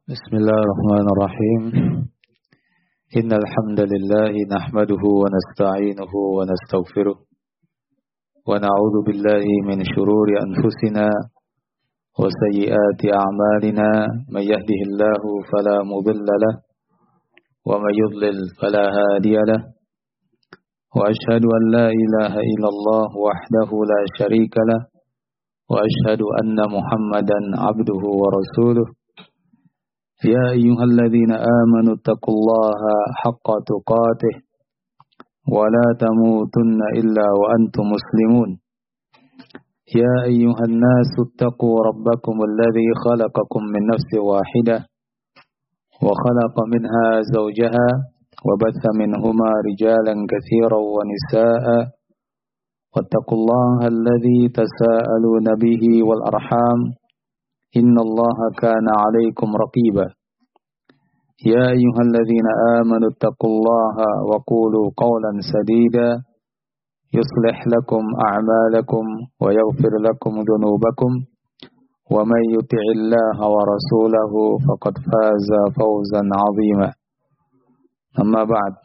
Bismillahirrahmanirrahim. Innal hamdalillah nahmaduhu wa nasta'inuhu wa nastaghfiruh wa na'udzu billahi min shururi anfusina wa sayyiati a'malina may yahdihillahu fala mudilla lahu wa may yudlil fala hadiya lahu wa ashhadu an la ilaha illallah wahdahu la syarika lahu wa ashhadu anna Muhammadan 'abduhu wa rasuluh. يا أيها الذين آمنوا اتقوا الله حق تقاته ولا تموتن إلا وأنتم مسلمون يا أيها الناس اتقوا ربكم الذي خلقكم من نفس واحدة وخلق منها زوجها وبث منهما رجالا كثيرا ونساء واتقوا الله الذي تساءلون به والأرحام إن الله كان عليكم رقيبا يا أيها الذين آمنوا اتقوا الله وقولوا قولا سديدا يصلح لكم أعمالكم ويغفر لكم ذنوبكم ومن يطع الله ورسوله فقد فاز فوزا عظيما أما بعد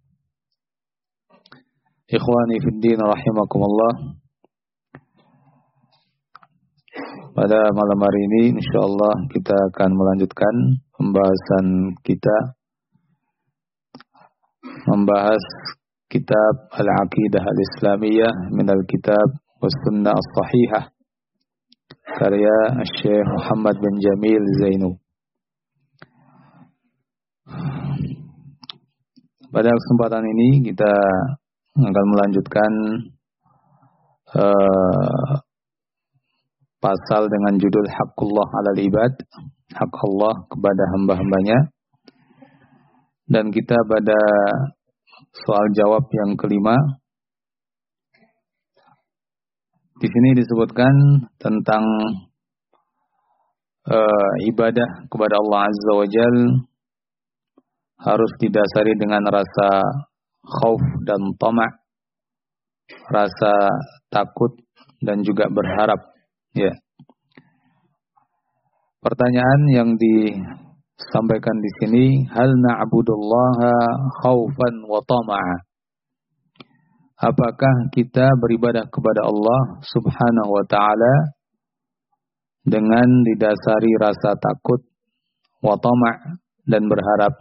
إخواني في الدين رحمكم الله. Pada malam hari ini insyaallah kita akan melanjutkan pembahasan kita membahas kitab Al-Aqidah Al-Islamiyah min Al-Kitab Was-Sunnah As-Sahihah karya Syekh Muhammad bin Jamil Zainu. Pada kesempatan ini kita akan melanjutkan pasal dengan judul Haqqullah 'alal ibad, hak Allah kepada hamba-hambanya. Dan kita pada soal jawab yang kelima. Di sini disebutkan tentang ibadah kepada Allah Azza wa Jal harus didasari dengan rasa khauf dan tama', rasa takut dan juga berharap. Ya. Pertanyaan yang disampaikan di sini, hal na'budullaha khaufan wa tama'a? Apakah kita beribadah kepada Allah Subhanahu wa taala dengan didasari rasa takut, wa tama' dan berharap?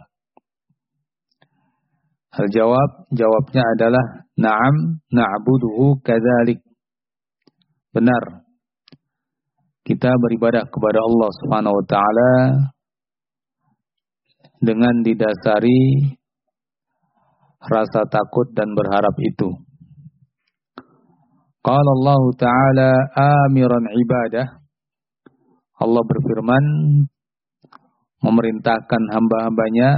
Jawabnya adalah na'am na'buduhu kadzalik. Benar. Kita beribadah kepada Allah Subhanahu wa taala dengan didasari rasa takut dan berharap itu. Qala Allah Ta'ala amiran ibadah. Allah berfirman memerintahkan hamba-hambanya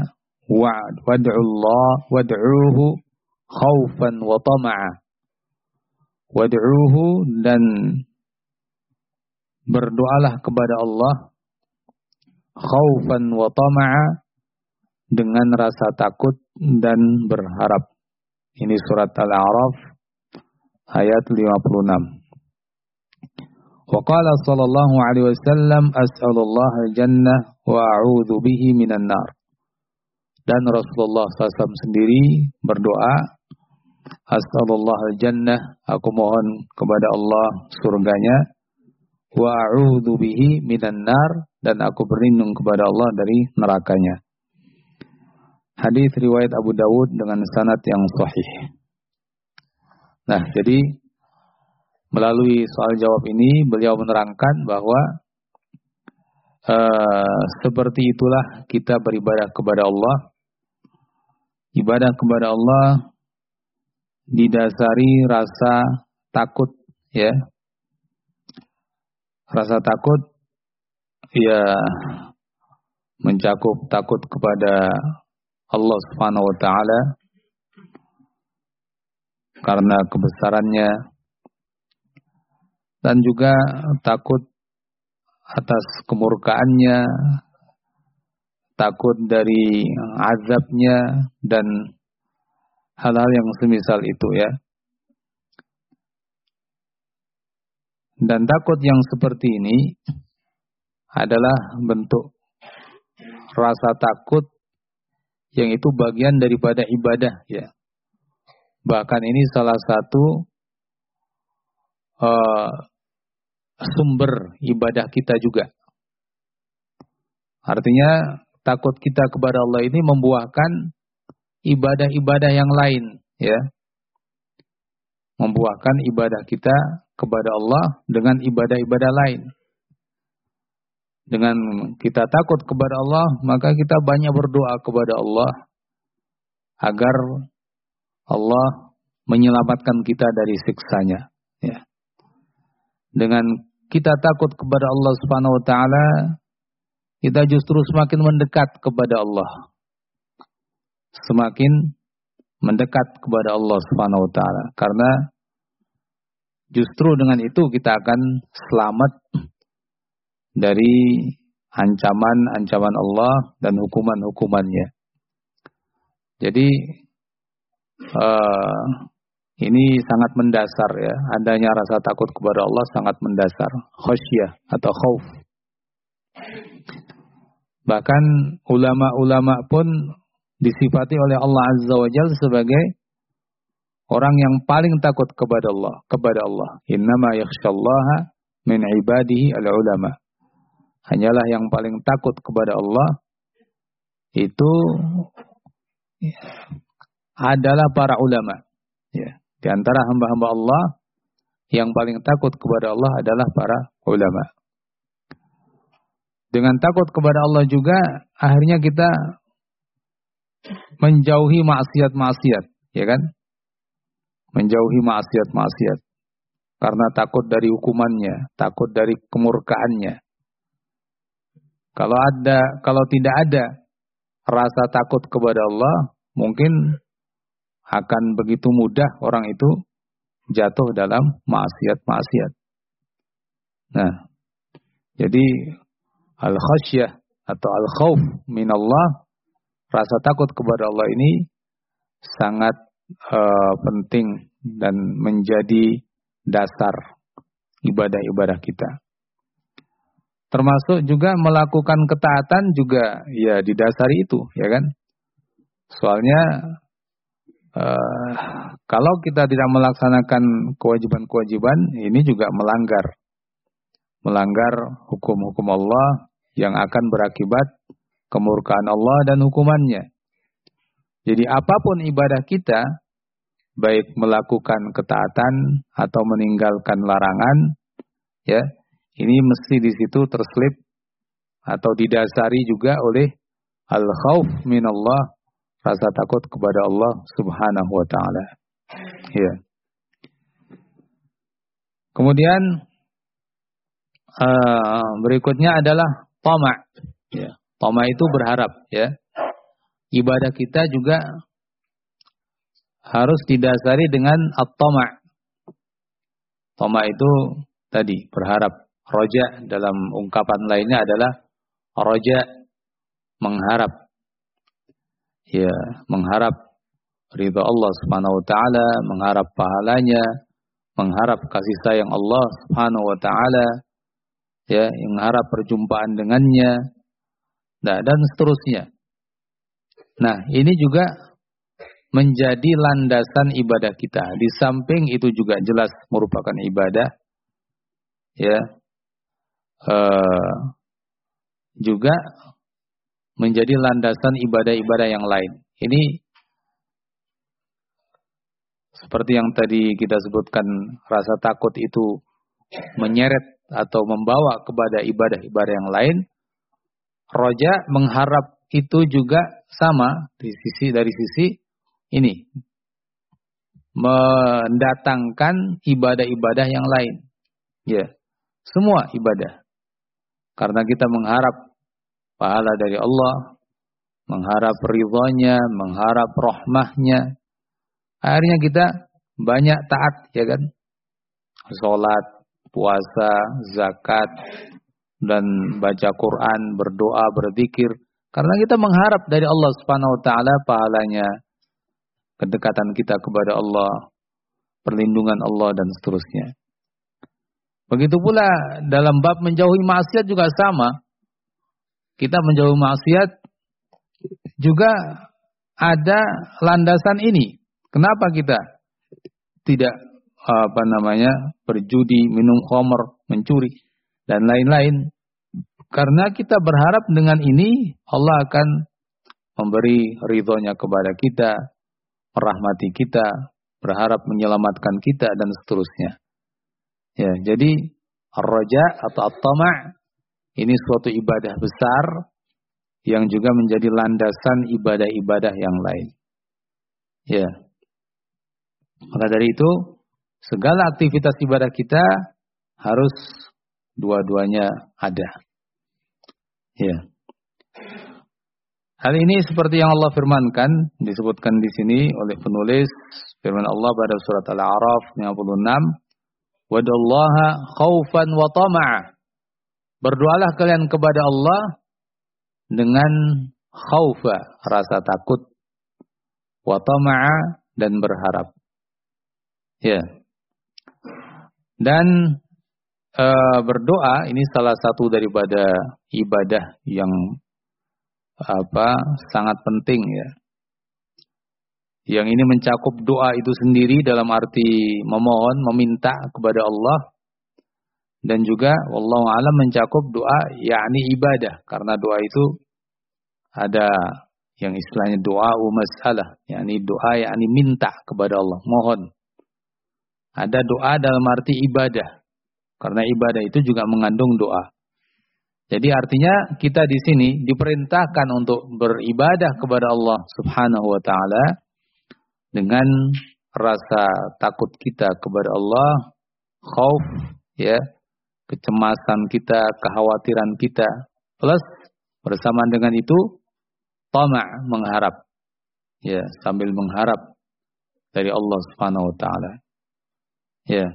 wad'uhu khaufan wa tama'a. Wad'uhu dan berdoalah kepada Allah khaufan wa tama'a dengan rasa takut dan berharap. Ini surat Al-A'raf ayat 56. Wa qala sallallahu alaihi wasallam as'alullaha al-jannah wa a'udzu bihi minan nar. Dan Rasulullah SAW sendiri berdoa, as'alullaha al-jannah, aku mohon kepada Allah surganya, wa a'udzu bihi minan nar, dan aku berlindung kepada Allah dari nerakanya. Hadis riwayat Abu Dawud dengan sanad yang sahih. Nah, jadi melalui soal jawab ini beliau menerangkan bahwa seperti itulah kita beribadah kepada Allah. Ibadah kepada Allah didasari rasa takut, ya. Rasa takut ya mencakup takut kepada Allah Subhanahu wa taala karena kebesarannya, dan juga takut atas kemurkaannya, takut dari azabnya dan hal-hal yang semisal itu, ya. Dan takut yang seperti ini adalah bentuk rasa takut yang itu bagian daripada ibadah, ya. Bahkan ini salah satu sumber ibadah kita juga. Artinya takut kita kepada Allah ini membuahkan ibadah-ibadah yang lain, ya. Membuahkan ibadah kita kepada Allah dengan ibadah-ibadah lain. Dengan kita takut kepada Allah, maka kita banyak berdoa kepada Allah agar Allah menyelamatkan kita dari siksanya, ya. Dengan kita takut kepada Allah Subhanahu wa taala, kita justru semakin mendekat kepada Allah. Semakin mendekat kepada Allah Subhanahu wa taala, karena justru dengan itu kita akan selamat dari ancaman-ancaman Allah dan hukuman-hukumannya. Jadi ini sangat mendasar, ya. Adanya rasa takut kepada Allah sangat mendasar. Khasyah atau khauf. Bahkan ulama-ulama pun disifati oleh Allah Azza wa Jalla sebagai orang yang paling takut kepada Allah. Innama yakhshallaha min ibadihi al-ulama. Hanyalah yang paling takut kepada Allah itu adalah para ulama. Ya. Di antara hamba-hamba Allah yang paling takut kepada Allah adalah para ulama. Dengan takut kepada Allah juga akhirnya kita menjauhi maksiat-maksiat, ya kan? Menjauhi maksiat-maksiat. Karena takut dari hukumannya, takut dari kemurkaannya. Kalau tidak ada rasa takut kepada Allah, mungkin akan begitu mudah orang itu jatuh dalam maksiat-maksiat. Nah, jadi al-khasyah atau al-khauf minallah, rasa takut kepada Allah ini sangat penting dan menjadi dasar ibadah-ibadah kita. Termasuk juga melakukan ketaatan juga ya didasari itu, ya kan? Soalnya kalau kita tidak melaksanakan kewajiban-kewajiban, ini juga melanggar hukum-hukum Allah yang akan berakibat kemurkaan Allah dan hukumannya. Jadi apapun ibadah kita, baik melakukan ketaatan atau meninggalkan larangan, ya, ini mesti di situ terselip atau didasari juga oleh al-khauf minallah, rasa takut kepada Allah Subhanahu wa taala. Ya. Kemudian berikutnya adalah tama'. Ya. Tama' itu berharap, ya. Ibadah kita juga harus didasari dengan at-tama'. Tama' itu tadi berharap. Roja dalam ungkapan lainnya adalah roja, mengharap. Ya, mengharap ridha Allah Subhanahu wa taala, mengharap pahalanya, mengharap kasih sayang Allah Subhanahu wa taala, ya, mengharap perjumpaan dengannya. Nah, dan seterusnya. Nah, ini juga menjadi landasan ibadah kita. Di samping itu juga jelas merupakan ibadah, ya. Juga menjadi landasan ibadah-ibadah yang lain. Ini seperti yang tadi kita sebutkan, rasa takut itu menyeret atau membawa kepada ibadah-ibadah yang lain. Roja, mengharap, itu juga sama dari sisi ini, mendatangkan ibadah-ibadah yang lain. Ya, semua ibadah. Karena kita mengharap pahala dari Allah, mengharap ridhonya, mengharap rahmahnya. Akhirnya kita banyak taat, ya kan? Sholat, puasa, zakat, dan baca Quran, berdoa, berzikir. Karena kita mengharap dari Allah Subhanahu wa taala pahalanya, kedekatan kita kepada Allah, perlindungan Allah, dan seterusnya. Begitu pula dalam bab menjauhi maksiat juga sama. kita menjauhi maksiat juga ada landasan ini. Kenapa kita tidak berjudi, minum khamr, mencuri dan lain-lain? Karena kita berharap dengan ini Allah akan memberi ridhonya kepada kita, merahmati kita, berharap menyelamatkan kita dan seterusnya. Ya, jadi ar-raja atau at-tama' ini suatu ibadah besar yang juga menjadi landasan ibadah-ibadah yang lain. Ya. Maka dari itu, segala aktivitas ibadah kita harus dua-duanya ada. Ya. Hal ini seperti yang Allah firmankan, disebutkan di sini oleh penulis, firman Allah pada surat Al-A'raf 56, "Wadallaha khaufan wa tama'a." Berdoalah kalian kepada Allah dengan khaufa, rasa takut, wa tama'a, dan berharap. Ya. Dan berdoa ini salah satu daripada ibadah yang sangat penting ya. Yang ini mencakup doa itu sendiri dalam arti memohon, meminta kepada Allah, dan juga wallahu a'lam mencakup doa yakni ibadah, karena doa itu ada yang istilahnya doa masalah, yakni doa yakni minta kepada Allah, mohon. Ada doa dalam arti ibadah, karena ibadah itu juga mengandung doa. Jadi artinya kita di sini diperintahkan untuk beribadah kepada Allah Subhanahu wa taala dengan rasa takut kita kepada Allah, khauf ya, kecemasan kita, kekhawatiran kita, plus bersamaan dengan itu tama', mengharap. Ya, sambil mengharap dari Allah Subhanahu wa taala. Ya.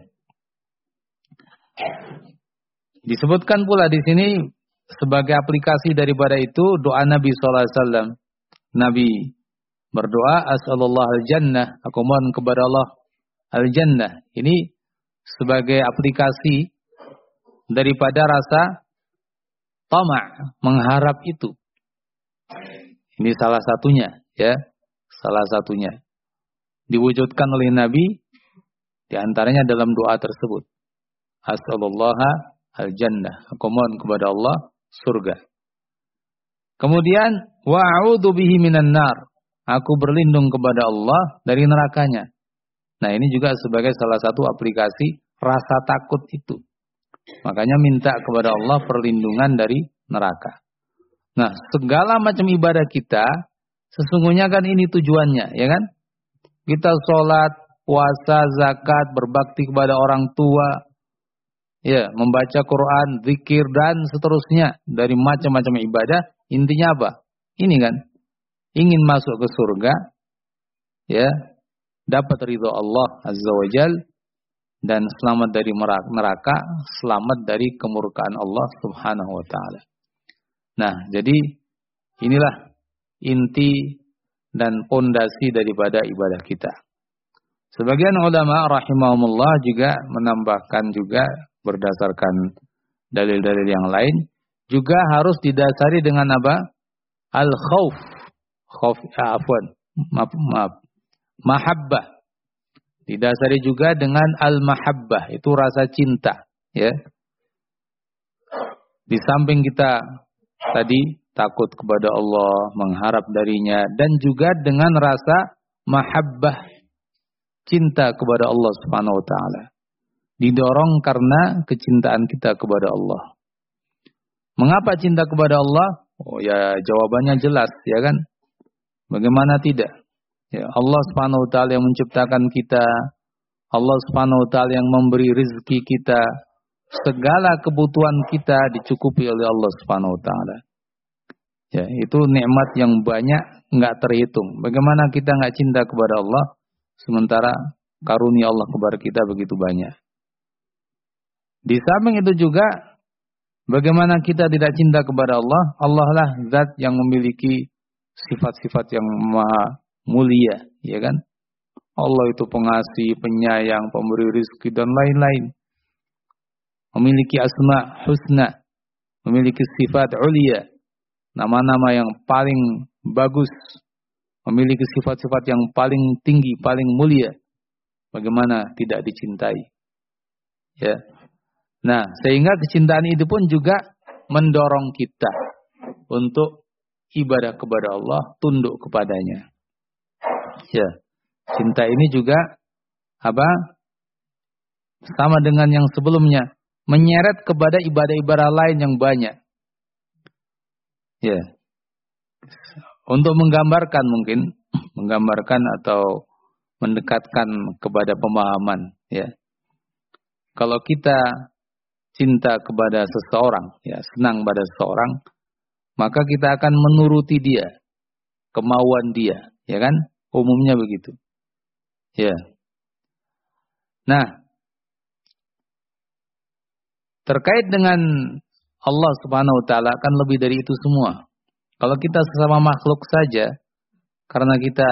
Disebutkan pula di sini sebagai aplikasi daripada itu doa Nabi sallallahu alaihi wasallam. Nabi berdoa, as'alullah al-jannah, aku mohon kepada Allah al-jannah. Ini sebagai aplikasi daripada rasa tama', mengharap itu. Ini salah satunya, ya. Salah satunya. Diwujudkan oleh Nabi di antaranya dalam doa tersebut. As'alullah al-jannah, aku mohon kepada Allah surga. Kemudian wa'udzu bihi minan nar, aku berlindung kepada Allah dari nerakanya. Nah, ini juga sebagai salah satu aplikasi rasa takut itu. Makanya minta kepada Allah perlindungan dari neraka. Nah, segala macam ibadah kita sesungguhnya kan ini tujuannya, ya kan? Kita sholat, puasa, zakat, berbakti kepada orang tua, ya, membaca Quran, zikir dan seterusnya dari macam-macam ibadah. Intinya apa? Ini kan, ingin masuk ke surga, ya, dapat ridho Allah Azza wa Jal, dan selamat dari neraka, selamat dari kemurkaan Allah Subhanahu wa taala. Nah, jadi inilah inti dan pondasi daripada ibadah kita. Sebagian ulama rahimahumullah juga menambahkan juga berdasarkan dalil-dalil yang lain, juga harus didasari dengan apa? Al-khauf. Mahabbah. Didasari juga dengan al-mahabbah, itu rasa cinta, ya. Di samping kita tadi takut kepada Allah, mengharap darinya, dan juga dengan rasa mahabbah, cinta kepada Allah Subhanahu wa taala. Didorong karena kecintaan kita kepada Allah. Mengapa cinta kepada Allah? Oh ya, jawabannya jelas, ya kan? Bagaimana tidak? Ya, Allah Subhanahu wa taala yang menciptakan kita, Allah Subhanahu wa taala yang memberi rezeki kita, segala kebutuhan kita dicukupi oleh Allah Subhanahu wa taala. Ya, itu nikmat yang banyak enggak terhitung. Bagaimana kita enggak cinta kepada Allah sementara karunia Allah kepada kita begitu banyak? Di samping itu juga, bagaimana kita tidak cinta kepada Allah? Allah lah zat yang memiliki sifat-sifat yang maha mulia, ya kan? Allah itu pengasih, penyayang, pemberi rezeki dan lain-lain. Memiliki asma husna, memiliki sifat ulia. nama-nama yang paling bagus, memiliki sifat-sifat yang paling tinggi, paling mulia, bagaimana tidak dicintai? Ya. Nah, sehingga kecintaan itu pun juga mendorong kita untuk ibadah kepada Allah, tunduk kepadanya. Ya. Cinta ini juga sama dengan yang sebelumnya, menyeret kepada ibadah-ibadah lain yang banyak. Ya. Untuk menggambarkan atau mendekatkan kepada pemahaman, ya. Kalau kita cinta kepada seseorang, ya, senang pada seseorang, maka kita akan menuruti dia, kemauan dia, ya kan? Umumnya begitu. Ya. Nah, terkait dengan Allah Subhanahu wa taala kan lebih dari itu semua. Kalau kita sesama makhluk saja, karena kita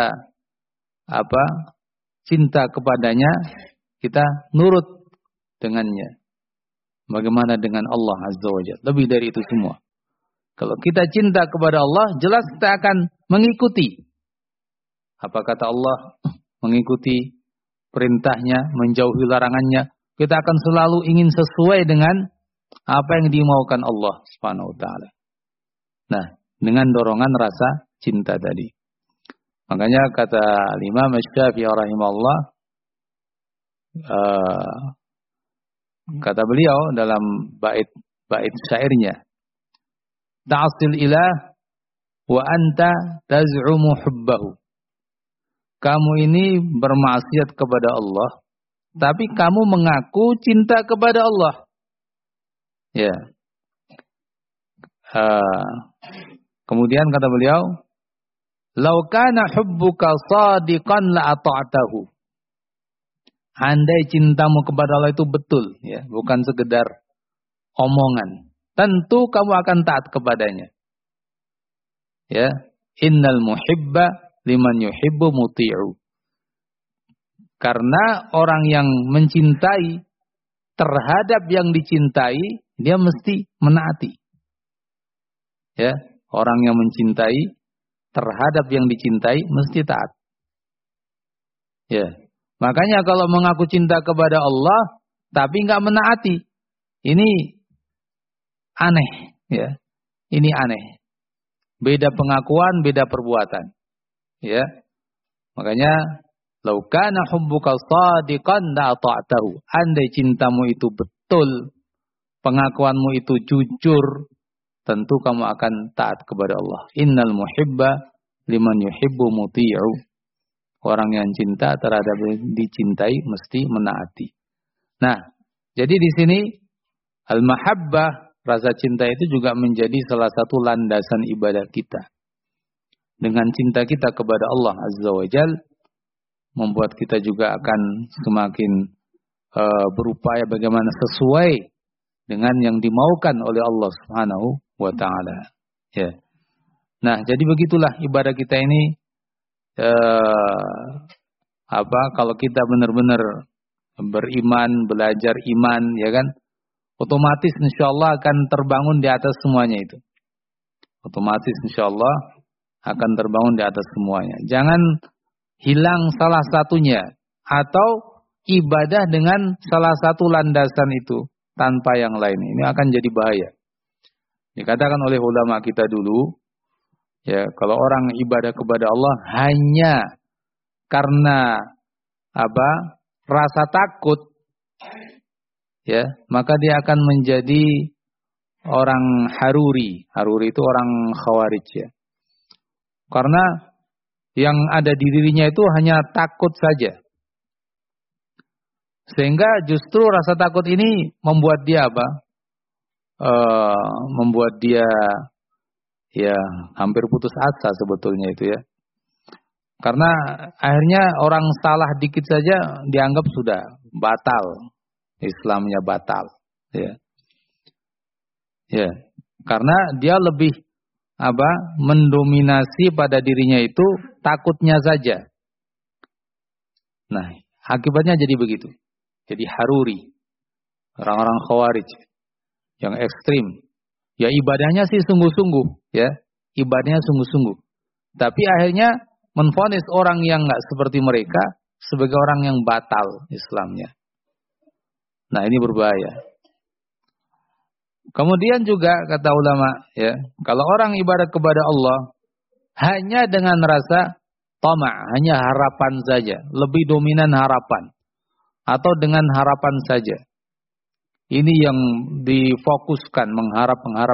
cinta kepadanya, kita nurut dengannya. Bagaimana dengan Allah Azza wa Jalla? Lebih dari itu semua. Kalau kita cinta kepada Allah, jelas kita akan mengikuti. Apa kata Allah? Mengikuti perintahnya, menjauhi larangannya. Kita akan selalu ingin sesuai dengan apa yang dimaukan Allah Subhanahu wa taala. Nah, dengan dorongan rasa cinta tadi. Makanya kata Imam Syafi'i rahimahullah, kata beliau dalam bait syairnya, ta'sil ilah wa anta taz'umu hubbahu. Kamu ini bermaksiat kepada Allah, tapi kamu mengaku cinta kepada Allah. Ya. Kemudian kata beliau, "Lau kana hubbuka shadiqan la ata'tahu." Andai cintamu kepada Allah itu betul, ya, bukan sekedar omongan, tentu kamu akan taat kepadanya. Ya, innal muhibba liman yuhibbu muti'u. Karena orang yang mencintai terhadap yang dicintai, dia mesti menaati. Ya, orang yang mencintai terhadap yang dicintai mesti taat. Ya. Makanya kalau mengaku cinta kepada Allah tapi enggak menaati, ini aneh, ya. Ini aneh. Beda pengakuan, beda perbuatan. Ya. Makanya lau kana hubbuka shadiqan la ta'tahu. Andai cintamu itu betul, pengakuanmu itu jujur, tentu kamu akan taat kepada Allah. Innal muhibba liman yuhibbu muti'u. Orang yang cinta terhadap dicintai mesti menaati. Nah, jadi di sini al-mahabbah, rasa cinta itu juga menjadi salah satu landasan ibadah kita. Dengan cinta kita kepada Allah Azza wa Jalla, membuat kita juga akan semakin berupaya bagaimana sesuai dengan yang dimaukan oleh Allah Subhanahu wa taala. Ya. Nah, jadi begitulah ibadah kita ini. Kalau kita benar-benar beriman, belajar iman, ya kan, otomatis insyaallah akan terbangun di atas semuanya itu. Otomatis insyaallah akan terbangun di atas semuanya. Jangan hilang salah satunya atau ibadah dengan salah satu landasan itu tanpa yang lain. Ini akan jadi bahaya. Dikatakan oleh ulama kita dulu, ya, kalau orang ibadah kepada Allah hanya karena rasa takut, ya, maka dia akan menjadi orang haruri. Haruri itu orang khawarij, ya. Karena yang ada di dirinya itu hanya takut saja. Sehingga justru rasa takut ini membuat dia membuat dia ya hampir putus asa sebetulnya itu, ya. Karena akhirnya orang salah dikit saja dianggap sudah batal. Islamnya batal, ya. Ya. Karena dia lebih mendominasi pada dirinya itu takutnya saja. Nah, akibatnya jadi begitu. Jadi haruri. Orang-orang khawarij yang ekstrim. Ya ibadahnya sih sungguh-sungguh, ya. ibadahnya sungguh-sungguh. Tapi akhirnya menvonis orang yang nggak seperti mereka sebagai orang yang batal Islamnya. Nah, ini berbahaya. Kemudian juga kata ulama, ya, kalau orang ibadah kepada Allah hanya dengan rasa tama', hanya harapan saja, lebih dominan harapan, atau dengan harapan saja. Ini yang difokuskan, mengharap.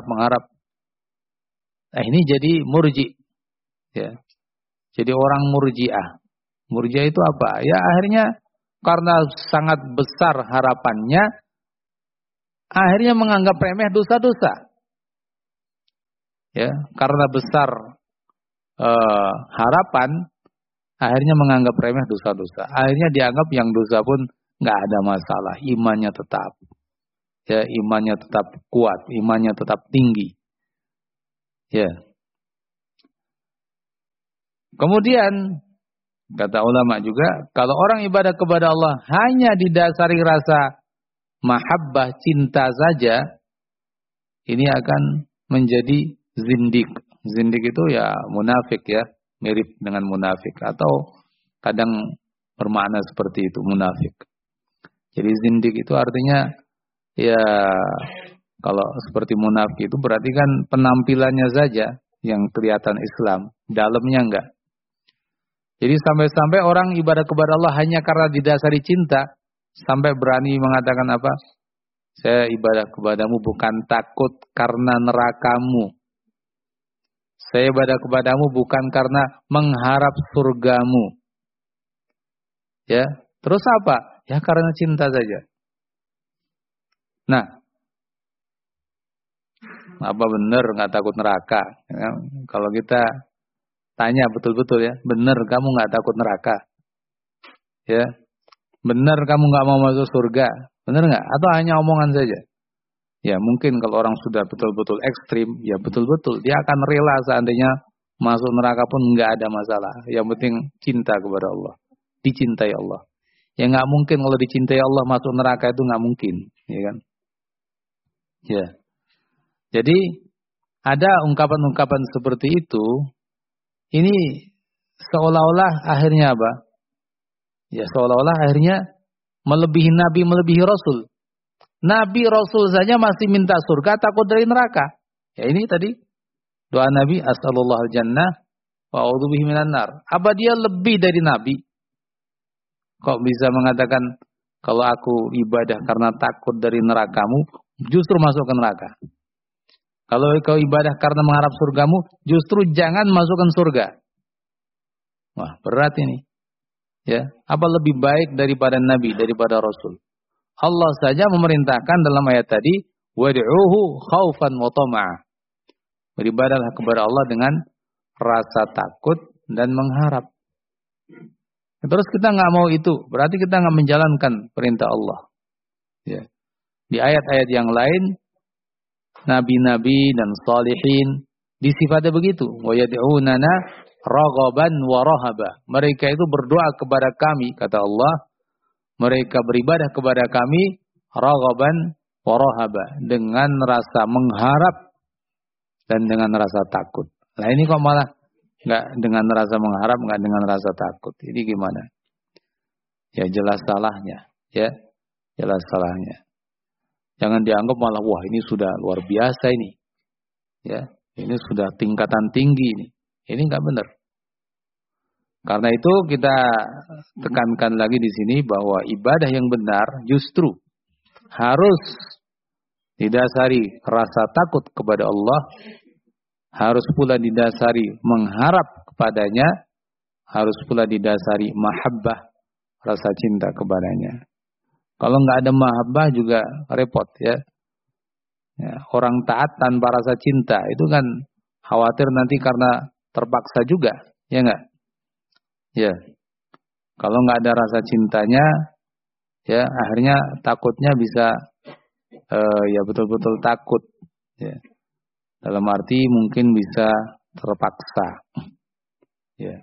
Nah, ini jadi murji, ya. Jadi orang murji'ah. Murji'ah itu apa? Ya akhirnya karena sangat besar harapannya, akhirnya menganggap remeh dosa-dosa. Ya, karena besar harapan, akhirnya menganggap remeh dosa-dosa. Akhirnya dianggap yang dosa pun nggak ada masalah, imannya tetap. Ya, imannya tetap kuat, imannya tetap tinggi. Ya. Kemudian kata ulama juga, kalau orang ibadah kepada Allah hanya didasari rasa mahabbah, cinta saja, ini akan menjadi zindik. Zindik itu ya munafik, ya, mirip dengan munafik, atau kadang bermakna seperti itu, munafik. Jadi zindik itu artinya ya kalau seperti munafik itu berarti kan penampilannya saja yang kelihatan Islam, dalamnya enggak. Jadi sampai-sampai orang ibadah kepada Allah hanya karena didasari cinta, sampai berani mengatakan apa? Saya ibadah kepadamu bukan takut karena nerakamu. Saya ibadah kepadamu bukan karena mengharap surgamu. Ya, terus apa? Ya karena cinta saja. Nah, apa benar nggak takut neraka? Ya, kalau kita tanya betul-betul, ya, benar kamu nggak takut neraka? Ya, benar kamu nggak mau masuk surga? Benar nggak? Atau hanya omongan saja? Ya mungkin kalau orang sudah betul-betul ekstrim, ya betul-betul dia akan rela seandainya masuk neraka pun nggak ada masalah. Yang penting cinta kepada Allah, dicintai Allah. Ya nggak mungkin kalau dicintai Allah masuk neraka, itu nggak mungkin, ya kan? Ya. Jadi ada ungkapan-ungkapan seperti itu. Ini seolah-olah akhirnya apa? Ya seolah-olah akhirnya melebihi Nabi, melebihi Rasul. Nabi Rasul saja masih minta surga, takut dari neraka. Ya ini tadi doa Nabi, as'alullah al-jannah wa a'udzubihi minan nar. Apa dia lebih dari Nabi? Kok bisa mengatakan kalau aku ibadah karena takut dari nerakamu, justru masuk ke neraka? Kalau kau ibadah karena mengharap surgamu, justru jangan masukkan surga. Wah, berat ini. Ya, apa lebih baik daripada Nabi, daripada Rasul? Allah saja memerintahkan dalam ayat tadi, wad'uhu khaufan wa tama'a. Beribadahlah kepada Allah dengan rasa takut dan mengharap. Terus kita nggak mau itu, berarti kita nggak menjalankan perintah Allah. Ya. Di ayat-ayat yang lain, nabi-nabi dan salihin disifati begitu. Wa yad'unana raghaban wa rahaba. Mereka itu berdoa kepada kami, kata Allah. Mereka beribadah kepada kami raghaban wa rahaba, dengan rasa mengharap dan dengan rasa takut. Nah ini kok malah nggak dengan rasa mengharap, nggak dengan rasa takut. Ini gimana? Ya jelas salahnya, ya jelas salahnya. Jangan dianggap malah wah ini sudah luar biasa ini, ya ini sudah tingkatan tinggi ini. Ini nggak benar. Karena itu kita tekankan lagi di sini bahwa ibadah yang benar justru harus didasari rasa takut kepada Allah, harus pula didasari mengharap kepadanya, harus pula didasari mahabbah, rasa cinta kepadanya. Kalau nggak ada mahabbah juga repot, ya. Ya, orang taat tanpa rasa cinta itu kan khawatir nanti karena terpaksa juga, ya nggak? Ya, kalau nggak ada rasa cintanya, ya akhirnya takutnya bisa, ya betul-betul takut, ya. Dalam arti mungkin bisa terpaksa, ya.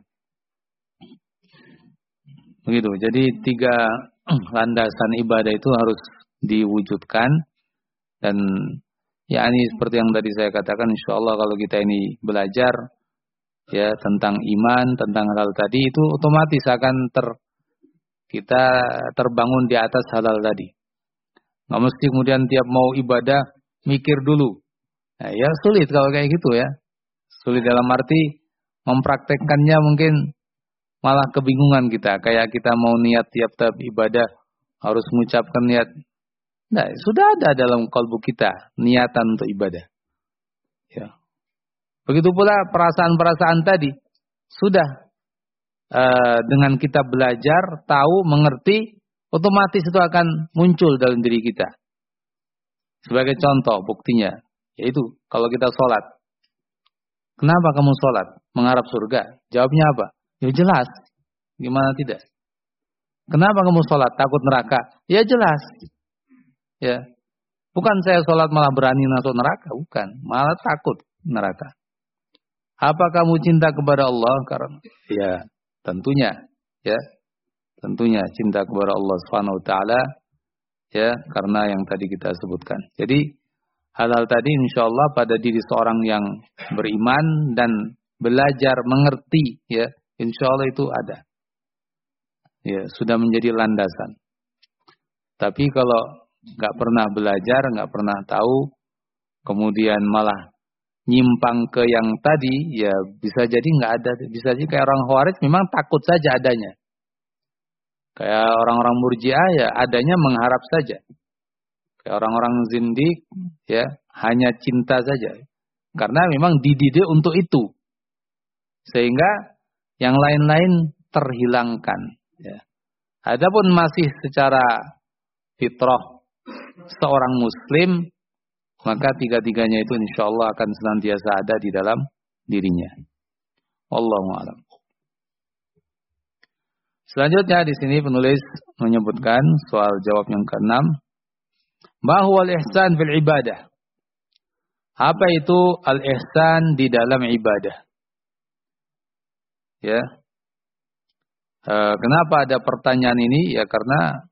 Begitu. Jadi 3 landasan ibadah itu harus diwujudkan, dan yakni seperti yang tadi saya katakan, insyaallah kalau kita ini belajar ya tentang iman, tentang hal tadi, itu otomatis akan kita terbangun di atas halal tadi. Nggak mesti kemudian tiap mau ibadah mikir dulu. Nah, ya sulit kalau kayak gitu ya. Sulit dalam arti mempraktekkannya mungkin malah kebingungan kita. Kayak kita mau niat tiap-tiap ibadah harus mengucapkan niat. Nah, sudah ada dalam kalbu kita niatan untuk ibadah. Ya. Begitu pula perasaan-perasaan tadi sudah dengan kita belajar, tahu, mengerti, otomatis itu akan muncul dalam diri kita. Sebagai contoh, buktinya, yaitu kalau kita sholat. Kenapa kamu sholat? Mengharap surga. Jawabnya apa? Ya jelas. Gimana tidak? Kenapa kamu sholat? Takut neraka. Ya jelas. Ya, bukan saya sholat malah berani masuk neraka. Bukan. Malah takut neraka. Apa kamu cinta kepada Allah? Karena ya tentunya, ya, tentunya cinta kepada Allah Subhanahu Wa Taala, ya, karena yang tadi kita sebutkan. Jadi hal-hal tadi, insya Allah pada diri seorang yang beriman dan belajar mengerti, ya, insya Allah itu ada, ya, sudah menjadi landasan. Tapi kalau nggak pernah belajar, nggak pernah tahu, kemudian malah nyimpang ke yang tadi, ya bisa jadi nggak ada. Bisa jadi kayak orang Khawarij memang takut saja adanya. Kayak orang-orang Murji'ah ya adanya mengharap saja. Kayak orang-orang Zindik ya hanya cinta saja. Karena memang dididik untuk itu. Sehingga yang lain-lain terhilangkan. Ya. Adapun masih secara fitrah seorang Muslim, maka tiga-tiganya itu insya Allah akan senantiasa ada di dalam dirinya. Wallahu a'lam. Selanjutnya di sini penulis menyebutkan soal jawab yang ke-6. Ma huwa al-ihsan fil ibadah? Apa itu al-ihsan di dalam ibadah? Ya. Kenapa ada pertanyaan ini? Ya karena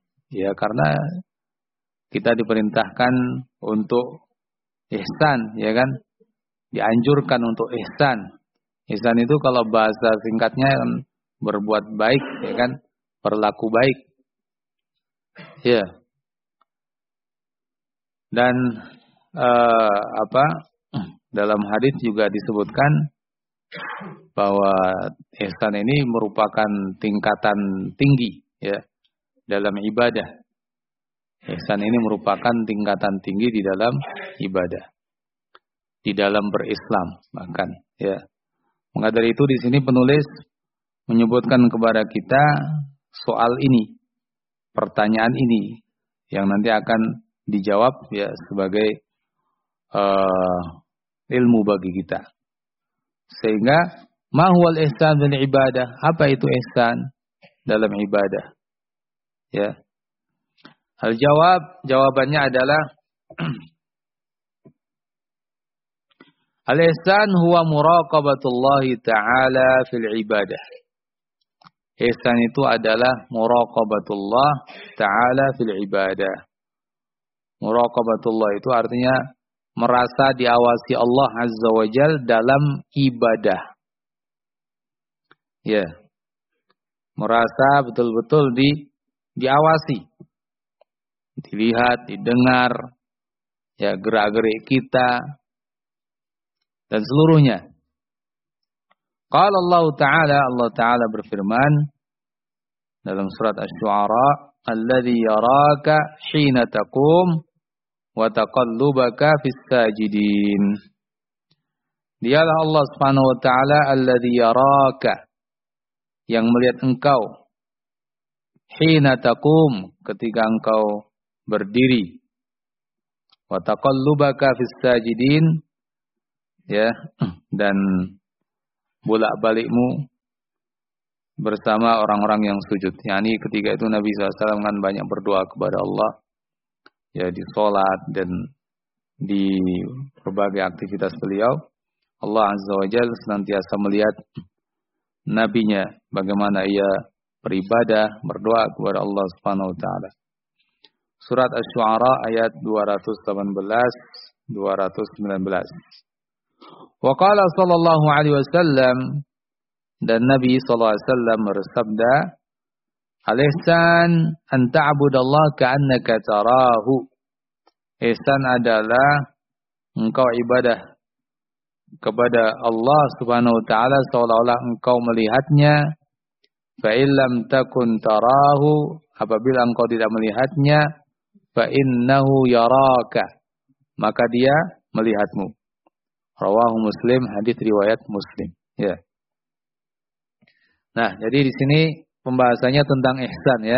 kita diperintahkan untuk ihsan, ya kan? Dianjurkan untuk ihsan. Ihsan itu kalau bahasa singkatnya kan berbuat baik, ya kan? Berlaku baik. Ya. Dan dalam hadis juga disebutkan bahwa ihsan ini merupakan tingkatan tinggi, ya, dalam ibadah. Ihsan ini merupakan tingkatan tinggi di dalam ibadah, di dalam berislam bahkan. Ya, maka dari itu di sini penulis menyebutkan kepada kita soal ini, pertanyaan ini yang nanti akan dijawab ya sebagai ilmu bagi kita. Sehingga ma huwal ihsan fil ibadah? Apa itu ihsan dalam ibadah? Ya. Jawabannya adalah al-ihsan huwa muraqabatullah ta'ala fil ibadah. Ihsan itu adalah muraqabatullah ta'ala fil ibadah. Muraqabatullah itu artinya merasa diawasi Allah Azza wa Jal dalam ibadah. Ya. Merasa betul-betul diawasi. Dilihat, didengar, ya gerak-gerik kita dan seluruhnya. Qala Allah Ta'ala berfirman dalam surat Asy-Syu'ara, "Alladzi yaraka hina taqum wa taqallubaka fis sajidin." Dialah Allah Subhanahu wa taala alladzi yaraka, yang melihat engkau hina taqum, ketika engkau berdiri, wa taqallubaka fis sajidin, ya, dan bolak-balikmu bersama orang-orang yang sujud. Yani ketika itu Nabi SAW kan banyak berdoa kepada Allah, ya, di sholat dan di berbagai aktivitas beliau. Allah Azza wa Jalla senantiasa melihat nabinya bagaimana ia beribadah, berdoa kepada Allah Subhanahu wa taala. Surat Asy-Syu'ara ayat 218 219. Wa qala sallallahu alaihi wasallam, dan Nabi sallallahu alaihi wasallam bersabda, al-ihsan an ta'budallaha ka'annaka tarahu. Ihsan adalah engkau ibadah kepada Allah Subhanahu wa taala seolah-olah engkau melihatnya. Fa illam takun tarahu, apabila engkau tidak melihatnya, fa innahu yaraka, maka dia melihatmu. Rawahu Muslim, hadis riwayat Muslim. Ya. Nah, jadi di sini pembahasannya tentang ihsan ya.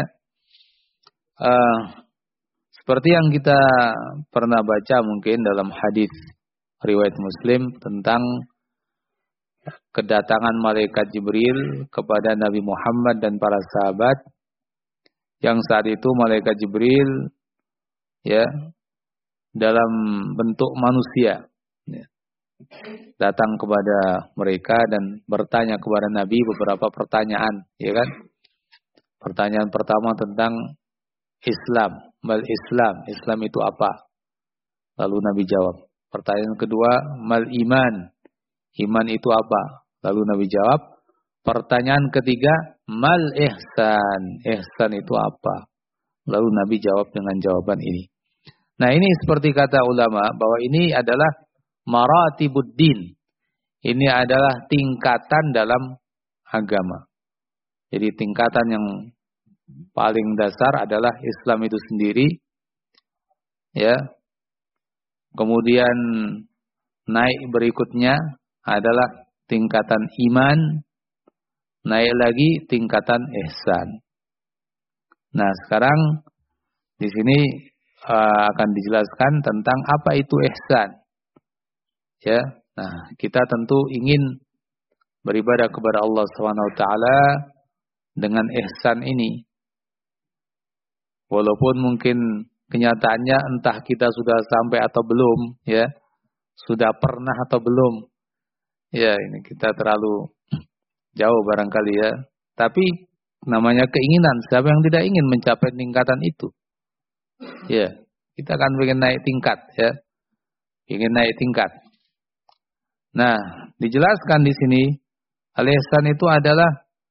Seperti yang kita pernah baca mungkin dalam hadis riwayat Muslim tentang kedatangan malaikat Jibril kepada Nabi Muhammad dan para sahabat, yang saat itu malaikat Jibril ya dalam bentuk manusia ya, datang kepada mereka dan bertanya kepada Nabi beberapa pertanyaan, ya kan? Pertanyaan pertama tentang Islam. Mal Islam, Islam itu apa? Lalu Nabi jawab. Pertanyaan kedua, mal iman, iman itu apa? Lalu Nabi jawab. Pertanyaan ketiga, mal ihsan, ihsan itu apa? Lalu Nabi jawab dengan jawaban ini. Nah, ini seperti kata ulama bahwa ini adalah maratibuddin. Ini adalah tingkatan dalam agama. Jadi tingkatan yang paling dasar adalah Islam itu sendiri, ya. Kemudian naik berikutnya adalah tingkatan iman, naik lagi tingkatan ihsan. Nah, sekarang di sini akan dijelaskan tentang apa itu ihsan. Ya. Nah, kita tentu ingin beribadah kepada Allah Subhanahu wa taala dengan ihsan ini. Walaupun mungkin kenyataannya entah kita sudah sampai atau belum, ya, sudah pernah atau belum, ya ini kita terlalu jauh barangkali ya. Tapi namanya keinginan, siapa yang tidak ingin mencapai tingkatan itu? Ya, kita akan ingin naik tingkat, ya, ingin naik tingkat. Nah, dijelaskan di sini, al-ihsan itu adalah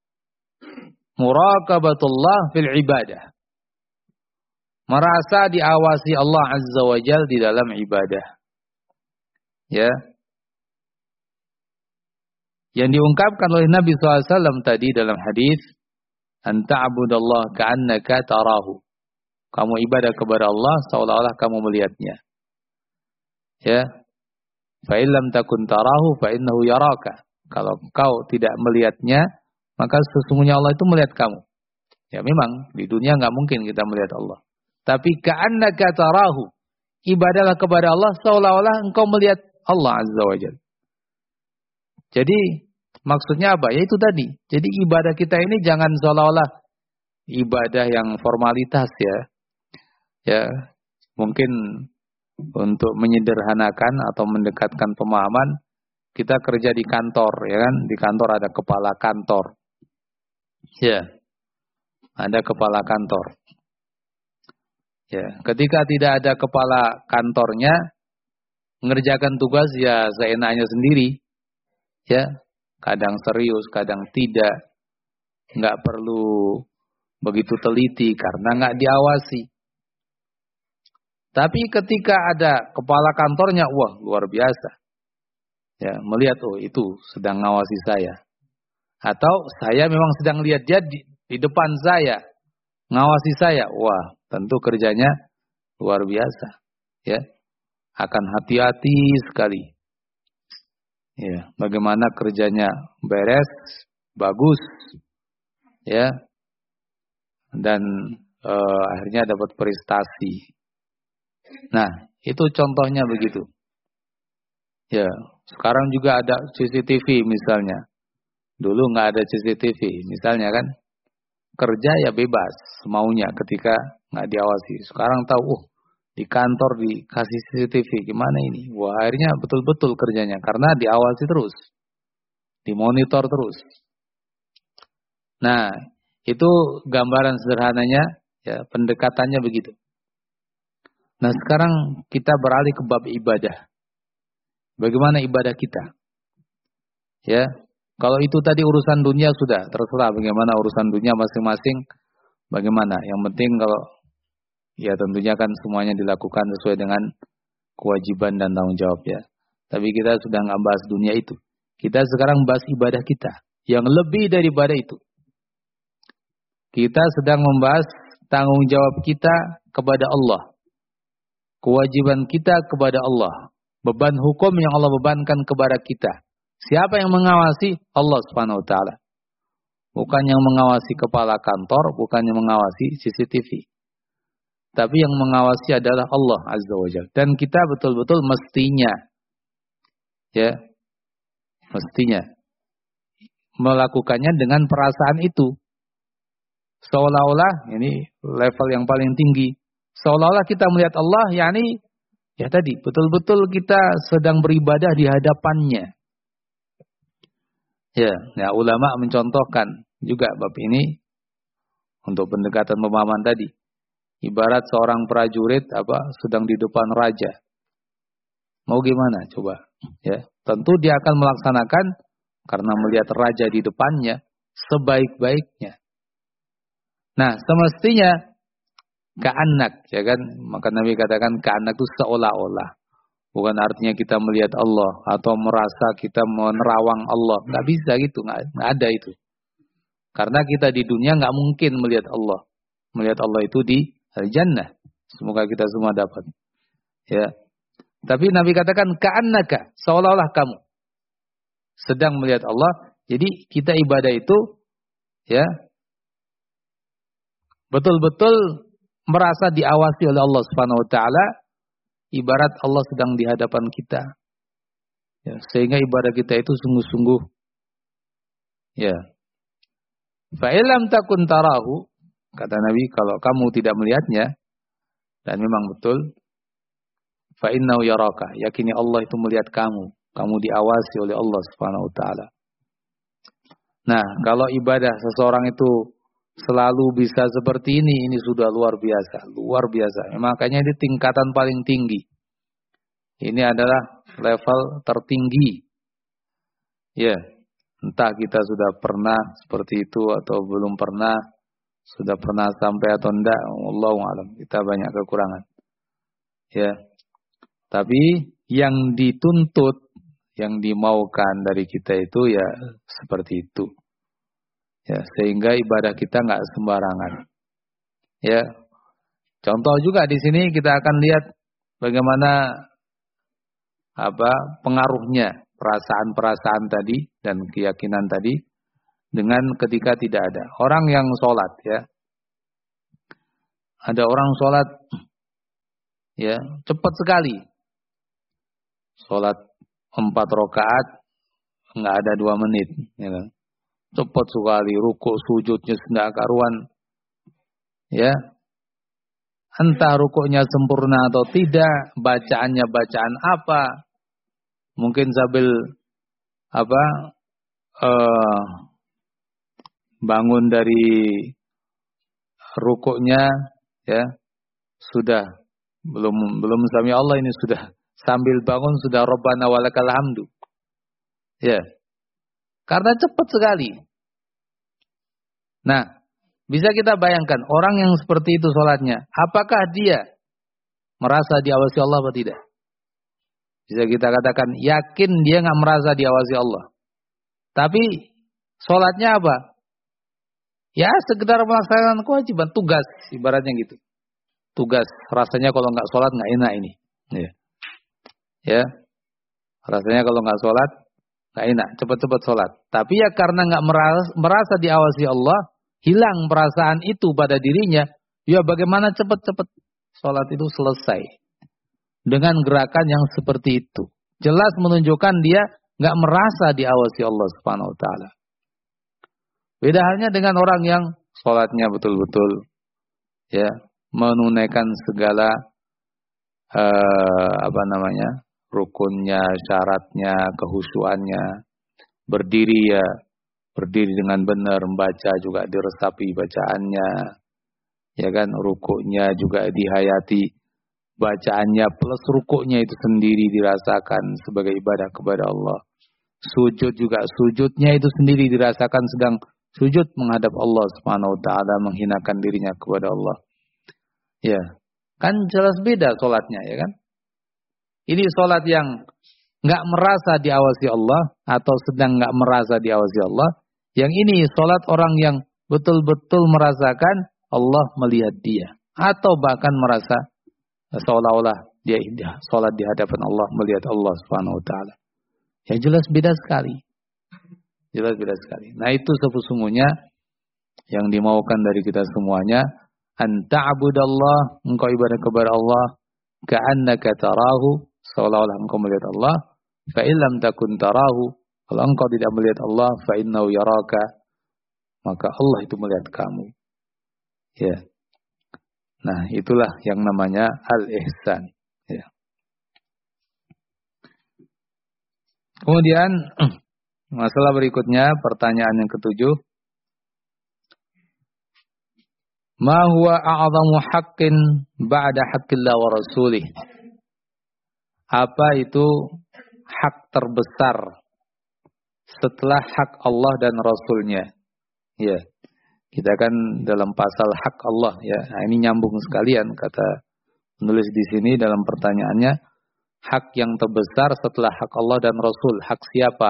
muraqabatullah fil ibadah. Merasa diawasi Allah Azza wa Jalla di dalam ibadah. Ya. Yang diungkapkan oleh Nabi SAW tadi dalam hadis, an ta'budallaha ka'annaka tarahu. Kamu ibadah kepada Allah seolah-olah kamu melihatnya. Ya. Fa illam takun tarahu fa innahu yaraka. Kalau kau tidak melihatnya, maka sesungguhnya Allah itu melihat kamu. Ya memang di dunia enggak mungkin kita melihat Allah. Tapi ka'annaka tarahu, ibadahlah kepada Allah seolah-olah engkau melihat Allah Azza wa Jalla. Jadi maksudnya apa? Ya itu tadi. Jadi ibadah kita ini jangan seolah-olah ibadah yang formalitas ya. Ya, mungkin untuk menyederhanakan atau mendekatkan pemahaman, kita kerja di kantor, ya kan? Di kantor ada kepala kantor. Ya. Ada kepala kantor. Ya, ketika tidak ada kepala kantornya, mengerjakan tugas ya seenaknya sendiri. Ya, kadang serius, kadang tidak. Enggak perlu begitu teliti karena enggak diawasi. Tapi ketika ada kepala kantornya, wah luar biasa. Ya, melihat oh itu sedang ngawasi saya. Atau saya memang sedang lihat dia di depan saya, ngawasi saya. Wah, tentu kerjanya luar biasa. Ya, akan hati-hati sekali. Ya, bagaimana kerjanya beres, bagus, ya, dan akhirnya dapat prestasi. Nah, itu contohnya begitu. Ya, sekarang juga ada CCTV misalnya. Dulu nggak ada CCTV, misalnya kan, kerja ya bebas, semaunya ketika nggak diawasi. Sekarang tahu, di kantor dikasih CCTV, gimana ini? Wah, akhirnya betul-betul kerjanya karena diawasi terus, dimonitor terus. Nah, itu gambaran sederhananya, ya pendekatannya begitu. Nah, sekarang kita beralih ke bab ibadah. Bagaimana ibadah kita? Ya, kalau itu tadi urusan dunia sudah terserah bagaimana urusan dunia masing-masing. Bagaimana? Yang penting kalau ya tentunya kan semuanya dilakukan sesuai dengan kewajiban dan tanggung jawab ya. Tapi kita sudah nggak bahas dunia itu. Kita sekarang bahas ibadah kita. Yang lebih daripada itu. Kita sedang membahas tanggung jawab kita kepada Allah. Kewajiban kita kepada Allah. Beban hukum yang Allah bebankan kepada kita. Siapa yang mengawasi? Allah Subhanahu wa taala. Bukan yang mengawasi kepala kantor, bukan yang mengawasi CCTV. Tapi yang mengawasi adalah Allah Azza wa Jalla. Dan kita betul-betul mestinya melakukannya dengan perasaan itu. Seolah-olah ini level yang paling tinggi. Seolah-olah kita melihat Allah, ya tadi betul-betul kita sedang beribadah di hadapannya. Ya, ulama mencontohkan juga bab ini untuk pendekatan pemahaman tadi. Ibarat seorang prajurit sedang di depan raja. Mau gimana coba? Ya, tentu dia akan melaksanakan karena melihat raja di depannya sebaik-baiknya. Nah, semestinya ka'annak, ya kan? Maka Nabi katakan ka'annak itu seolah-olah. Bukan artinya kita melihat Allah atau merasa kita menerawang Allah. Nggak bisa gitu, nggak ada itu. Karena kita di dunia nggak mungkin melihat Allah. Melihat Allah itu di Al-Jannah. Semoga kita semua dapat. Ya. Tapi Nabi katakan ka'annaka, seolah-olah kamu sedang melihat Allah. Jadi kita ibadah itu ya betul-betul merasa diawasi oleh Allah Subhanahu wa taala, ibarat Allah sedang di hadapan kita. Ya, sehingga ibadah kita itu sungguh-sungguh. Ya. Fa illam takun tarahu, kata Nabi, kalau kamu tidak melihatnya, dan memang betul, fa innahu yaraka, yakini Allah itu melihat kamu. Kamu diawasi oleh Allah Subhanahu wa taala. Nah, kalau ibadah seseorang itu selalu bisa seperti ini sudah luar biasa, luar biasa. Makanya ini tingkatan paling tinggi. Ini adalah level tertinggi. Ya, entah kita sudah pernah seperti itu atau belum pernah, sudah pernah sampai atau enggak, wallahu a'lam. Kita banyak kekurangan. Ya. Tapi yang dituntut, yang dimaukan dari kita itu ya seperti itu. Ya, sehingga ibadah kita nggak sembarangan. Ya. Contoh juga di sini kita akan lihat bagaimana pengaruhnya perasaan-perasaan tadi dan keyakinan tadi dengan ketika tidak ada. Orang yang sholat ya. Ada orang sholat ya, cepat sekali. Sholat 4 rakaat nggak ada 2 menit, ya kan? Cepat sekali, rukuk sujudnya enggak karuan. Ya. Entah rukuknya sempurna atau tidak, bacaannya bacaan apa. Mungkin sambil bangun dari rukuknya ya, sudah belum sami Allah ini sudah sambil bangun sudah Rabbana walakal hamdu. Ya. Karena cepat sekali. Nah, bisa kita bayangkan orang yang seperti itu sholatnya, apakah dia merasa diawasi Allah atau tidak? Bisa kita katakan yakin dia nggak merasa diawasi Allah. Tapi sholatnya apa? Ya sekedar melaksanakan kewajiban, tugas, ibaratnya gitu. Tugas, rasanya kalau nggak sholat nggak enak ini. Ya, rasanya kalau nggak sholat nggak enak, cepat-cepat sholat. Tapi ya karena nggak merasa diawasi Allah, hilang perasaan itu pada dirinya, ya bagaimana cepat-cepat sholat itu selesai. Dengan gerakan yang seperti itu. Jelas menunjukkan dia nggak merasa diawasi Allah Subhanahu wa taala. Beda halnya dengan orang yang sholatnya betul-betul ya menunaikan segala rukunnya, syaratnya, kehusuannya, berdiri dengan benar, membaca juga diresapi bacaannya, ya kan, rukuknya juga dihayati, bacaannya plus rukuknya itu sendiri dirasakan sebagai ibadah kepada Allah. Sujud juga, sujudnya itu sendiri dirasakan sedang sujud menghadap Allah Subhanahu wa taala, menghinakan dirinya kepada Allah. Ya, kan jelas beda salatnya, ya kan? Ini salat yang enggak merasa diawasi Allah atau sedang enggak merasa diawasi Allah. Yang ini salat orang yang betul-betul merasakan Allah melihat dia, atau bahkan merasa seolah-olah dia salat di hadapan Allah, melihat Allah Subhanahu wa taala. Ya jelas beda sekali. Jelas beda sekali. Nah, itu sesungguhnya yang dimaukan dari kita semuanya, anta'budallah, engkau ibadah kepada Allah, ka'annaka tarahu, seolah-olah engkau melihat Allah, fa illam takun tarahu, kalau engkau tidak melihat Allah, fa innahu yaraka, maka Allah itu melihat kamu. Ya. Nah, itulah yang namanya al-ihsan. Ya. Kemudian masalah berikutnya, pertanyaan yang ketujuh. Ma huwa a'zamu haqqin ba'da haqqillah wa rasulih? Apa itu hak terbesar setelah hak Allah dan Rasulnya? Ya. Kita kan dalam pasal hak Allah, ya. Nah, ini nyambung sekalian kata penulis di sini dalam pertanyaannya. Hak yang terbesar setelah hak Allah dan Rasul, hak siapa?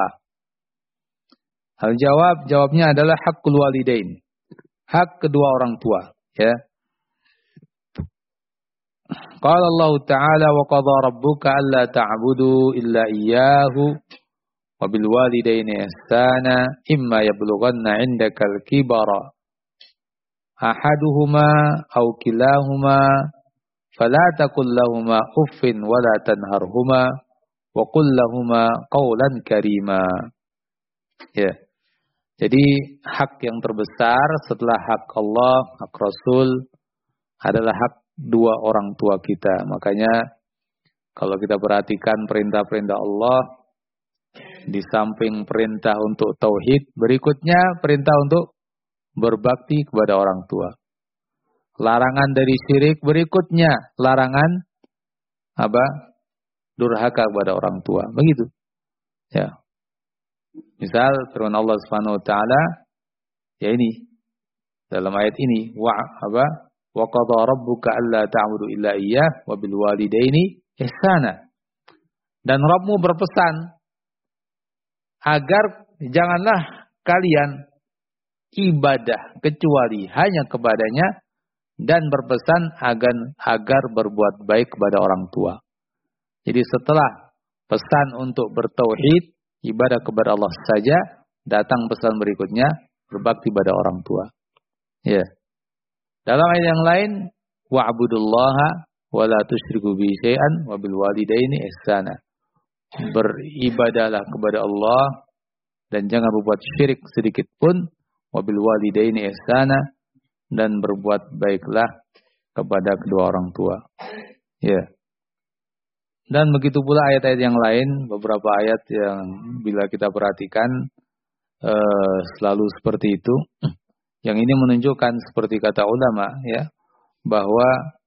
Jawabnya adalah hakul walidain. Hak kedua orang tua, ya. Qala Allah Ta'ala wa qadha rabbuka alla ta'budu illa iyyahu wa bil walidaini ihsana imma yablughanna 'indakal kibara ahaduhuma aw kilahuma fala taqul lahumā uffin wa la tanharhumā wa qul lahumā qawlan karīmā. Ya. Jadi hak yang terbesar setelah hak Allah, hak Rasul adalah hak dua orang tua kita. Makanya kalau kita perhatikan perintah-perintah Allah, di samping perintah untuk tauhid, berikutnya perintah untuk berbakti kepada orang tua. Larangan dari syirik, berikutnya larangan apa? Durhaka kepada orang tua. Begitu. Ya. Misal firman Allah Subhanahu wa taala, ya ini dalam ayat ini, wa qadha rabbuka alla ta'budu illa iyyah wa bil walidaini ihsana. Dan Rabbmu berpesan agar janganlah kalian ibadah kecuali hanya kepadanya, dan berpesan agar berbuat baik kepada orang tua. Jadi setelah pesan untuk bertauhid, ibadah kepada Allah saja, datang pesan berikutnya, berbakti pada orang tua. Ya. Dalam ayat yang lain, wa'budullaha wa la tusyriku bihi syai'an wa bil walidaini ihsana. Beribadahlah kepada Allah dan jangan berbuat syirik sedikit pun, wa bil walidaini ihsana, dan berbuat baiklah kepada kedua orang tua. Ya. Dan begitu pula ayat-ayat yang lain, beberapa ayat yang bila kita perhatikan selalu seperti itu. Yang ini menunjukkan seperti kata ulama, ya, bahwa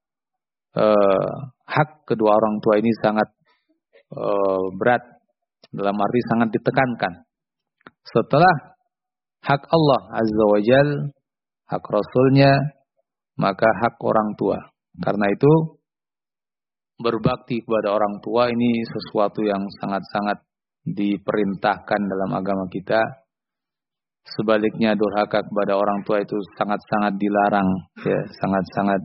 hak kedua orang tua ini sangat berat, dalam arti sangat ditekankan. Setelah hak Allah Azza wa Jal, hak Rasulnya, maka hak orang tua. Karena itu berbakti kepada orang tua ini sesuatu yang sangat-sangat diperintahkan dalam agama kita. Sebaliknya durhaka kepada orang tua itu sangat-sangat dilarang, ya, sangat-sangat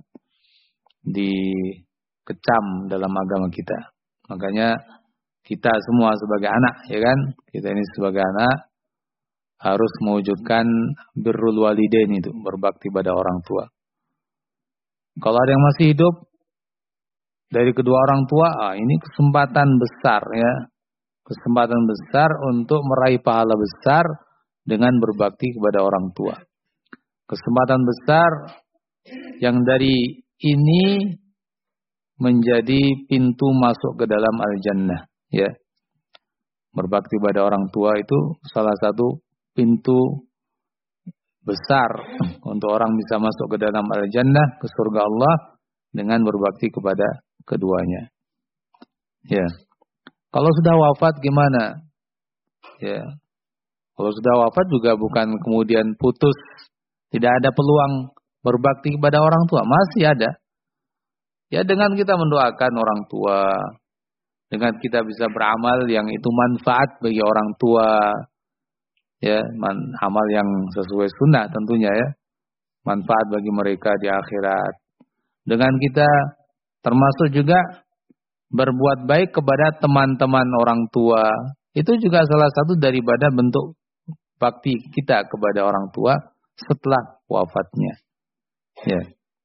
dikecam dalam agama kita. Makanya kita semua sebagai anak, ya kan? Kita ini sebagai anak harus mewujudkan birrul walidain, itu berbakti pada orang tua. Kalau ada yang masih hidup dari kedua orang tua, ini kesempatan besar, ya. Kesempatan besar untuk meraih pahala besar dengan berbakti kepada orang tua. Kesempatan besar yang dari ini menjadi pintu masuk ke dalam al-jannah, ya. Berbakti pada orang tua itu salah satu pintu besar untuk orang bisa masuk ke dalam al-jannah, ke surga Allah, dengan berbakti kepada keduanya. Ya. Kalau sudah wafat gimana? Ya. Kalau sudah wafat juga bukan kemudian putus, tidak ada peluang berbakti kepada orang tua, masih ada. Ya, dengan kita mendoakan orang tua, dengan kita bisa beramal yang itu manfaat bagi orang tua, ya, amal yang sesuai sunnah tentunya ya, manfaat bagi mereka di akhirat. Dengan kita termasuk juga berbuat baik kepada teman-teman orang tua, itu juga salah satu daripada bentuk bakti kita kepada orang tua setelah wafatnya. Ya.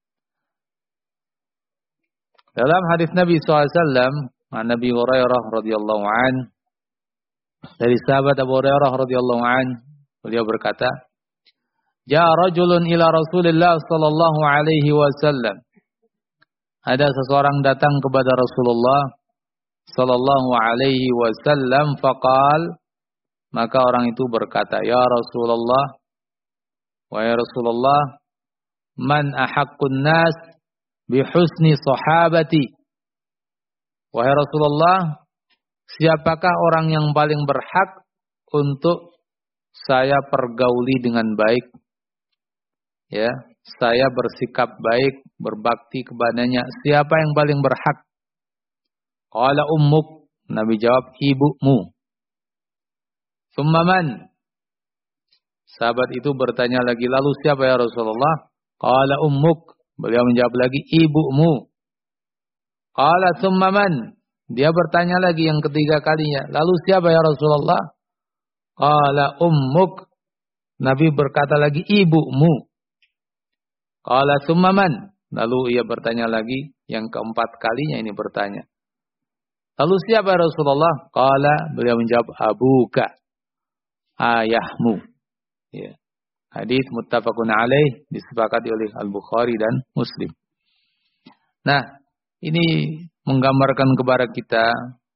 Dalam hadis Nabi SAW, Nabi Hurairah radhiyallahu an, dari sahabat Abu Hurairah radhiyallahu an, beliau berkata, "Ja'a rajulun ila Rasulillah sallallahu alaihi wasallam." Ada seseorang datang kepada Rasulullah sallallahu alaihi wasallam, faqal, maka orang itu berkata, "Ya Rasulullah, wahai Rasulullah, man ahaqqun nas bihusni sahabati." Wahai Rasulullah, siapakah orang yang paling berhak untuk saya pergauli dengan baik? Ya, saya bersikap baik, berbakti kepadanya. Siapa yang paling berhak? Qala ummuk. Nabi jawab, ibumu. Tsumma man? Sahabat itu bertanya lagi, lalu siapa ya Rasulullah? Qala ummuk. Beliau menjawab lagi, ibumu. Qala tsumma man? Dia bertanya lagi yang ketiga kalinya, lalu siapa ya Rasulullah? Qala ummuk. Nabi berkata lagi, ibumu. Qala tsumma man? Lalu ia bertanya lagi, yang keempat kalinya ini bertanya. Lalu siapa ya Rasulullah? Qala, beliau menjawab, abuka. Ayahmu. Ya. Hadis muttafaqun alaih, disepakati oleh Al-Bukhari dan Muslim. Nah, ini menggambarkan kepada kita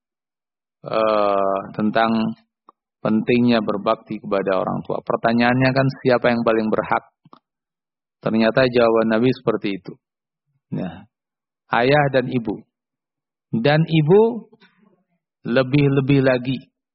tentang pentingnya berbakti kepada orang tua. Pertanyaannya kan siapa yang paling berhak? Ternyata jawaban Nabi seperti itu. Nah, ayah dan ibu. Dan ibu lebih-lebih lagi.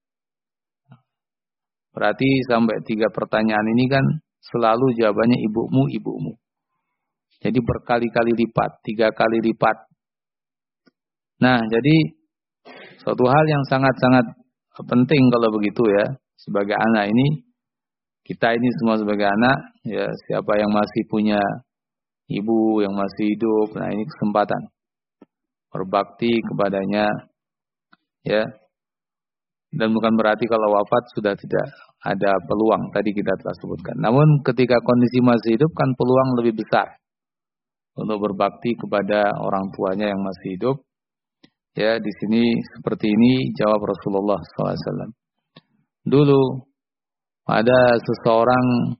Berarti sampai 3 pertanyaan ini kan selalu jawabannya ibumu, ibumu. Jadi berkali-kali lipat, 3 kali lipat. Nah, jadi suatu hal yang sangat-sangat penting kalau begitu ya, sebagai anak ini, kita ini semua sebagai anak, ya siapa yang masih punya ibu yang masih hidup, nah ini kesempatan berbakti kepadanya, ya. Dan bukan berarti kalau wafat sudah tidak ada peluang, tadi kita telah sebutkan. Namun ketika kondisi masih hidup kan peluang lebih besar untuk berbakti kepada orang tuanya yang masih hidup. Ya, di sini seperti ini jawab Rasulullah SAW. Dulu ada seseorang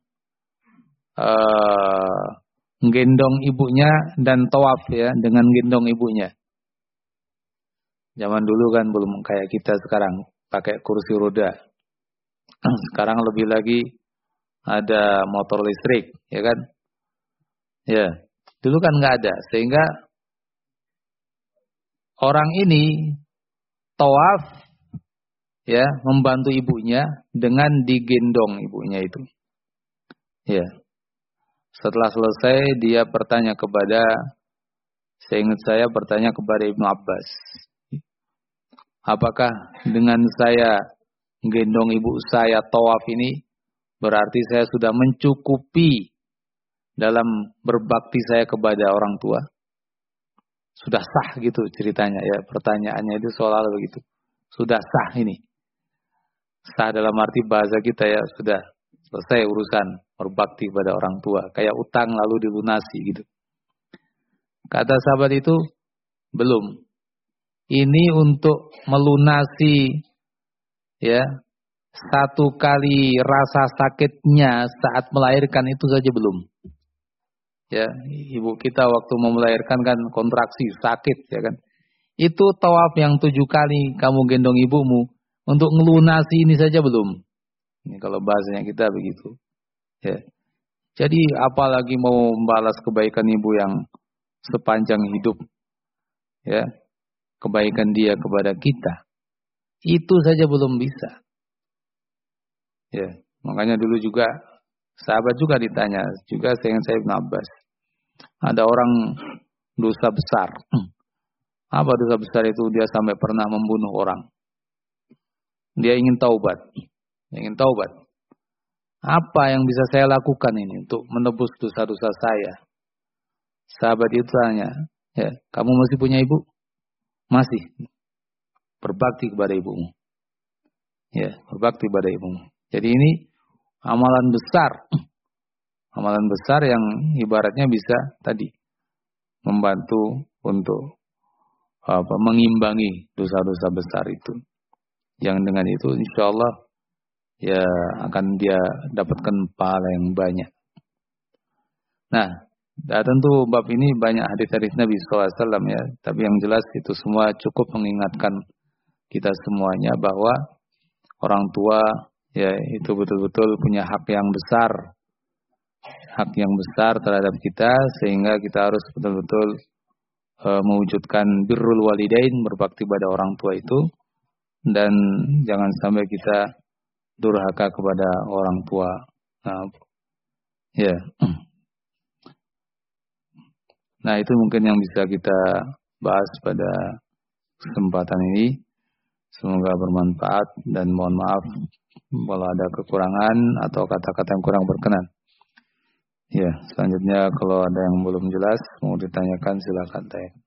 gendong ibunya dan tawaf ya dengan gendong ibunya. Zaman dulu kan belum kayak kita sekarang pakai kursi roda. Sekarang lebih lagi ada motor listrik, ya kan? Ya, dulu kan nggak ada, sehingga orang ini tawaf ya membantu ibunya dengan digendong ibunya itu. Ya. Setelah selesai dia bertanya kepada, seingat saya bertanya kepada Ibnu Abbas, apakah dengan saya gendong ibu saya tawaf ini berarti saya sudah mencukupi dalam berbakti saya kepada orang tua? Sudah sah gitu ceritanya ya, pertanyaannya itu seolah-olah begitu. Sudah sah ini. Sah dalam arti bahasa kita ya, sudah selesai urusan berbakti pada orang tua. Kayak utang lalu dilunasi gitu. Kata sahabat itu, belum. Ini untuk melunasi ya, 1 kali rasa sakitnya saat melahirkan itu saja belum. Ya, ibu kita waktu mau melahirkan kan kontraksi, sakit ya kan. Itu tawaf yang 7 kali kamu gendong ibumu untuk ngelunasi ini saja belum. Ini kalau bahasanya kita begitu. Ya. Jadi apalagi mau membalas kebaikan ibu yang sepanjang hidup. ya, kebaikan dia kepada kita, itu saja belum bisa. Ya, makanya dulu juga sahabat juga ditanya, juga saya Ibn Abbas. Ada orang dosa besar. Apa dosa besar itu? Dia sampai pernah membunuh orang. Dia ingin taubat. Apa yang bisa saya lakukan ini untuk menebus dosa-dosa saya? Sahabat itu tanya, ya, kamu masih punya ibu? Masih. Berbakti kepada ibumu. Ya, berbakti kepada ibumu. Jadi ini amalan besar. Amalan besar yang ibaratnya bisa tadi membantu untuk mengimbangi dosa-dosa besar itu. Yang dengan itu insya Allah ya akan dia dapatkan pahala yang banyak. Nah, tentu bab ini banyak hadis-hadis Nabi SAW ya. Tapi yang jelas itu semua cukup mengingatkan kita semuanya bahwa orang tua ya itu betul-betul punya hak yang besar. Hak yang besar terhadap kita sehingga kita harus betul-betul mewujudkan birrul walidain, berbakti pada orang tua itu, dan jangan sampai kita durhaka kepada orang tua. Nah, ya. Nah, itu mungkin yang bisa kita bahas pada kesempatan ini. Semoga bermanfaat dan mohon maaf kalau ada kekurangan atau kata-kata yang kurang berkenan. Ya, selanjutnya kalau ada yang belum jelas mau ditanyakan silakan tanya.